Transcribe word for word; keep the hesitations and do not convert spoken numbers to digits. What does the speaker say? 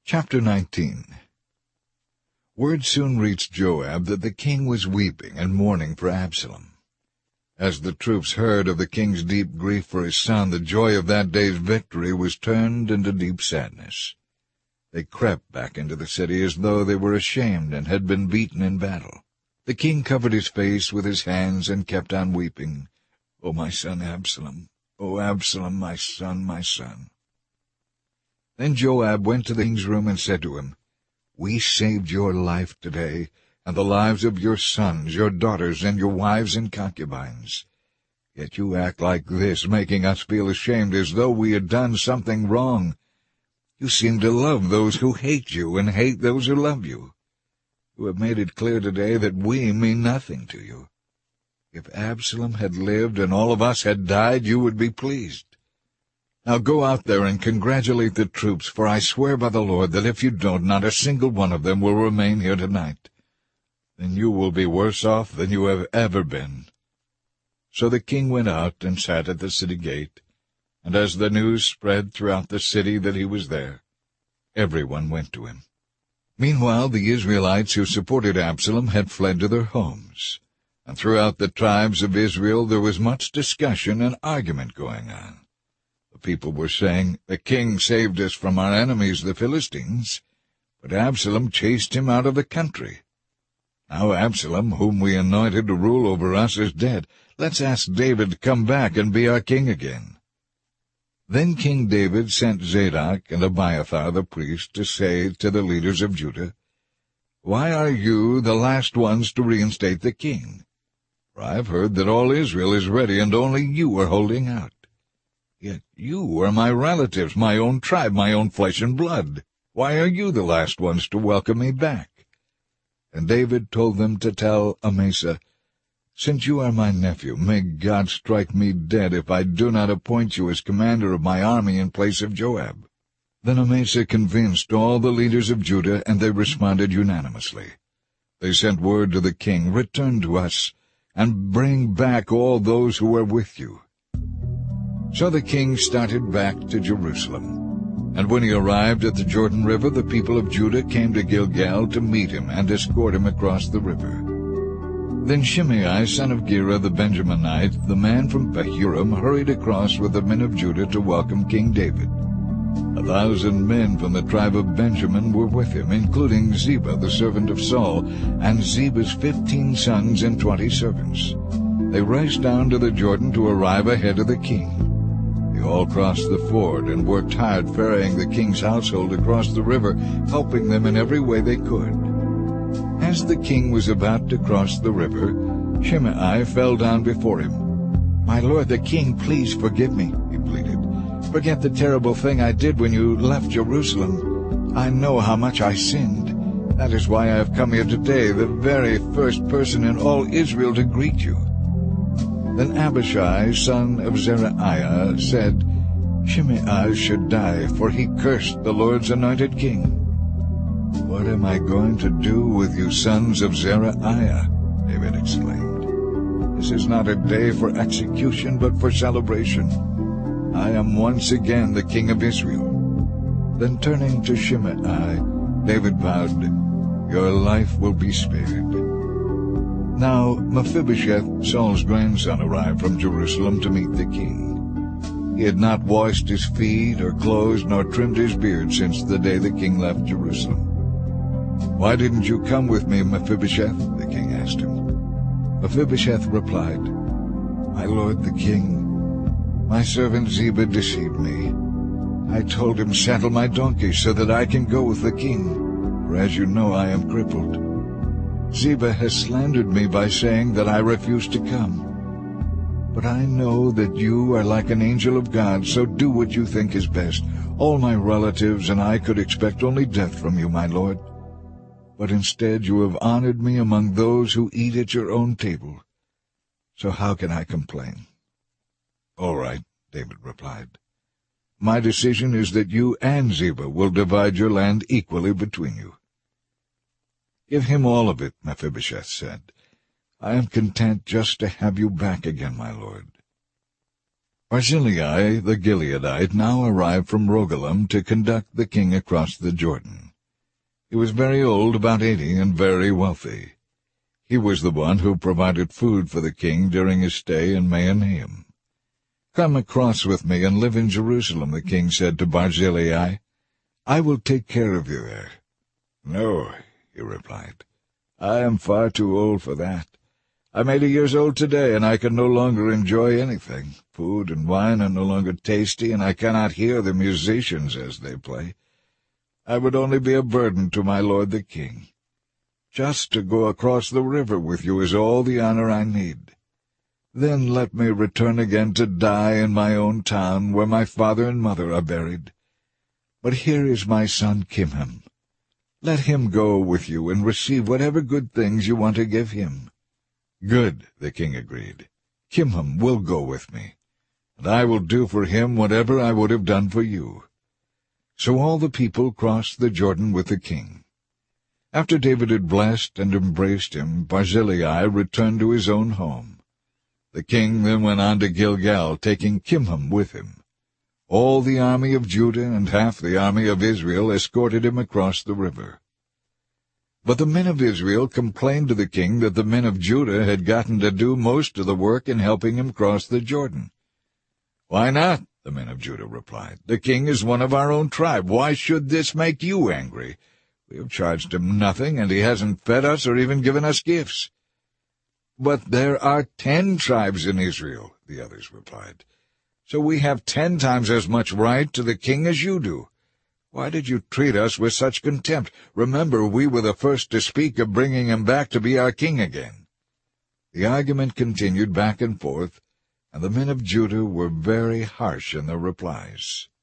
Chapter nineteen. Word soon reached Joab that the king was weeping and mourning for Absalom. As the troops heard of the king's deep grief for his son, the joy of that day's victory was turned into deep sadness. They crept back into the city as though they were ashamed and had been beaten in battle. The king covered his face with his hands and kept on weeping. "O my son Absalom! O Absalom, my son, my son!" Then Joab went to the king's room and said to him, "We saved your life today, and the lives of your sons, your daughters, and your wives and concubines. Yet you act like this, making us feel ashamed as though we had done something wrong. You seem to love those who hate you and hate those who love you. You have made it clear today that we mean nothing to you. If Absalom had lived and all of us had died, you would be pleased. Now go out there and congratulate the troops, for I swear by the Lord that if you don't, not a single one of them will remain here tonight. Then you will be worse off than you have ever been." So the king went out and sat at the city gate, and as the news spread throughout the city that he was there, everyone went to him. Meanwhile the Israelites who supported Absalom had fled to their homes, and throughout the tribes of Israel there was much discussion and argument going on. The people were saying, "The king saved us from our enemies, the Philistines, but Absalom chased him out of the country. Now Absalom, whom we anointed to rule over us, is dead. Let's ask David to come back and be our king again." Then King David sent Zadok and Abiathar the priest to say to the leaders of Judah, "Why are you the last ones to reinstate the king? For I have heard that all Israel is ready, and only you are holding out. Yet you are my relatives, my own tribe, my own flesh and blood. Why are you the last ones to welcome me back?" And David told them to tell Amasa, "Since you are my nephew, may God strike me dead if I do not appoint you as commander of my army in place of Joab." Then Amasa convinced all the leaders of Judah, and they responded unanimously. They sent word to the king, "Return to us, and bring back all those who are with you." So the king started back to Jerusalem. And when he arrived at the Jordan River, the people of Judah came to Gilgal to meet him and escort him across the river. Then Shimei, son of Gera the Benjaminite, the man from Bahurim, hurried across with the men of Judah to welcome King David. A thousand men from the tribe of Benjamin were with him, including Ziba, the servant of Saul, and Ziba's fifteen sons and twenty servants. They raced down to the Jordan to arrive ahead of the king. They all crossed the ford and worked hard ferrying the king's household across the river, helping them in every way they could. As the king was about to cross the river, Shimei fell down before him. "My lord the king, please forgive me," he pleaded. "Forget the terrible thing I did when you left Jerusalem. I know how much I sinned. That is why I have come here today, the very first person in all Israel to greet you." Then Abishai, son of Zeruiah, said, "Shimei should die, for he cursed the Lord's anointed king." "What am I going to do with you sons of Zeruiah?" David exclaimed. "This is not a day for execution, but for celebration. I am once again the king of Israel." Then turning to Shimei, David vowed, "Your life will be spared." Now Mephibosheth, Saul's grandson, arrived from Jerusalem to meet the king. He had not washed his feet or clothes nor trimmed his beard since the day the king left Jerusalem. "Why didn't you come with me, Mephibosheth?" the king asked him. Mephibosheth replied, "My lord the king, my servant Ziba deceived me. I told him, 'Saddle my donkey so that I can go with the king, for as you know I am crippled.' Ziba has slandered me by saying that I refuse to come. But I know that you are like an angel of God, so do what you think is best. All my relatives and I could expect only death from you, my lord. But instead you have honored me among those who eat at your own table. So how can I complain?" "All right," David replied. "My decision is that you and Ziba will divide your land equally between you." "Give him all of it," Mephibosheth said. "I am content just to have you back again, my lord." Barzillai the Gileadite now arrived from Rogelim to conduct the king across the Jordan. He was very old, about eighty, and very wealthy. He was the one who provided food for the king during his stay in Mahanaim. "Come across with me and live in Jerusalem," the king said to Barzillai. "I will take care of you there." "No," he replied. "I am far too old for that. I'm eighty years old today, and I can no longer enjoy anything. Food and wine are no longer tasty, and I cannot hear the musicians as they play. I would only be a burden to my lord the king. Just to go across the river with you is all the honor I need. Then let me return again to die in my own town, where my father and mother are buried. But here is my son Kimham. Let him go with you and receive whatever good things you want to give him." "Good," the king agreed. "Kimham will go with me, and I will do for him whatever I would have done for you." So all the people crossed the Jordan with the king. After David had blessed and embraced him, Barzillai returned to his own home. The king then went on to Gilgal, taking Kimham with him. All the army of Judah and half the army of Israel escorted him across the river. But the men of Israel complained to the king that the men of Judah had gotten to do most of the work in helping him cross the Jordan. "Why not?" the men of Judah replied. "The king is one of our own tribe. Why should this make you angry? We have charged him nothing, and he hasn't fed us or even given us gifts." "But there are ten tribes in Israel," the others replied. "So we have ten times as much right to the king as you do. Why did you treat us with such contempt? Remember, we were the first to speak of bringing him back to be our king again." The argument continued back and forth, and the men of Judah were very harsh in their replies.